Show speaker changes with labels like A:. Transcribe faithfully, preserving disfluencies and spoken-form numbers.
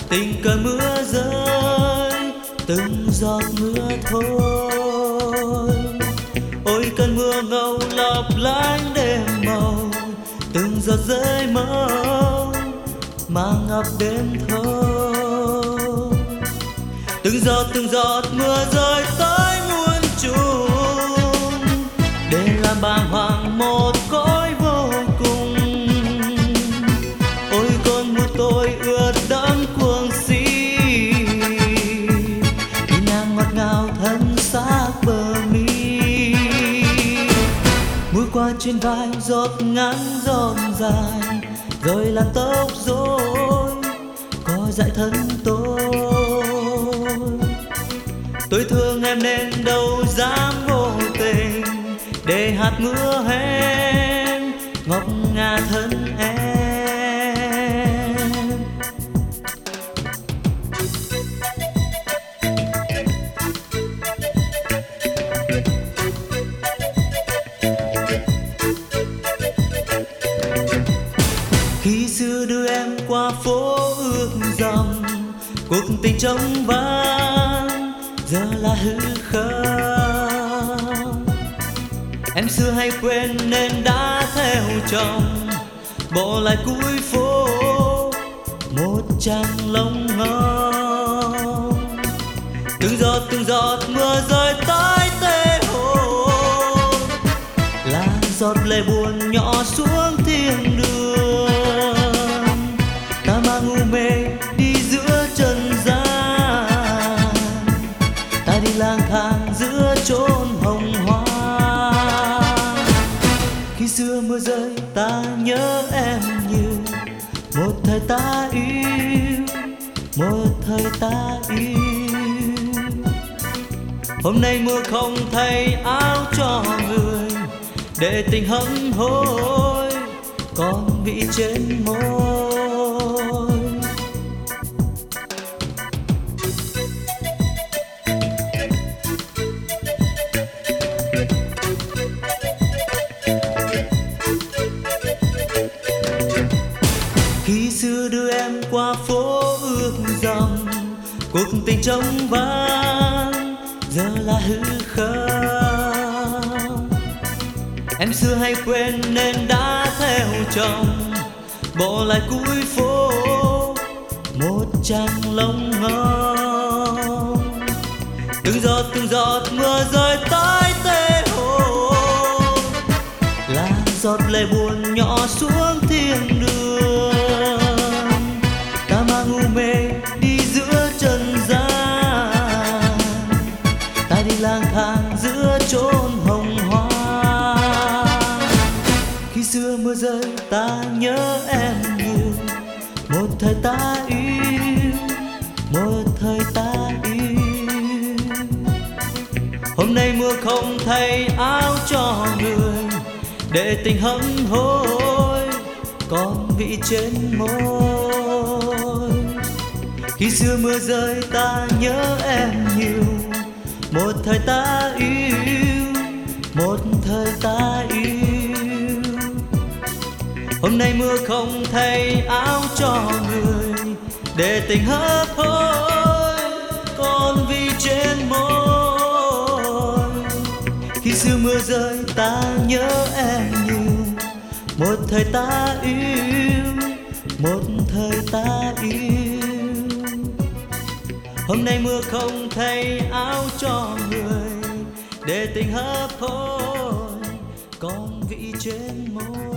A: tình cơn mưa rơi từng giọt mưa thôi. Ôi cơn mưa ngâu lấp lánh đêm màu, từng giọt rơi màu mang ngập đêm thâu. Từng giọt từng giọt mưa rơi tới muôn trùng, để làm bàng hoàng một cõi vô cùng. Ôi con mưa tôi ướt đẫm cuồng si, vì nàng ngọt ngào thân xác bờ mi. Mũi qua trên vai giọt ngắn giọt dài, rồi là tóc rối có dại thân tôi. Tôi thương em nên đâu dám vô tình, để hạt mưa hen ngọc ngà thân em. Khi xưa đưa em qua phố ước dòng, cuộc tình trống vắng giờ là hư không. Em xưa hay quên nên đã theo chồng, bỏ lại cuối phố một chàng lông ngông. Từng giọt từng giọt mưa rơi tới tê hồn, là giọt lệ buồn nhỏ xuống thiên đường. Ta mang u mê đi giữa trần gian, ta đi lang thang giữa chốn hồng hoa. Khi xưa mưa rơi ta nhớ em nhiều, một thời ta yêu, một thời ta yêu. Hôm nay mưa không thay áo cho người, để tình hững hối còn vị trên môi. Khi xưa đưa em qua phố ước dòng, cuộc tình trống vắng giờ là hư không. Em xưa hay quên nên đã theo chồng, bỏ lại cuối phố một chàng lông ngông. Từng giọt từng giọt mưa rơi tới tê hồn, là giọt lệ buồn nhỏ xuống thiên đường. Ta mang u mê đi giữa trần gian, ta đi lang thang giữa chốn hồng hoa. Khi xưa mưa rơi ta nhớ em nhiều, một thời ta yêu, một thời ta yêu. Hôm nay mưa không thay áo cho người, để tình hững hối còn vị trên môi. Khi xưa mưa rơi ta nhớ em nhiều, một thời ta yêu, một thời ta yêu. Hôm nay mưa không thay áo cho người, để tình hấp hối còn vị trên môi. Khi xưa mưa rơi ta nhớ em nhiều, một thời ta yêu, một thời ta yêu. Hôm nay mưa không thay áo cho người, để tình hấp hối còn vị trên môi.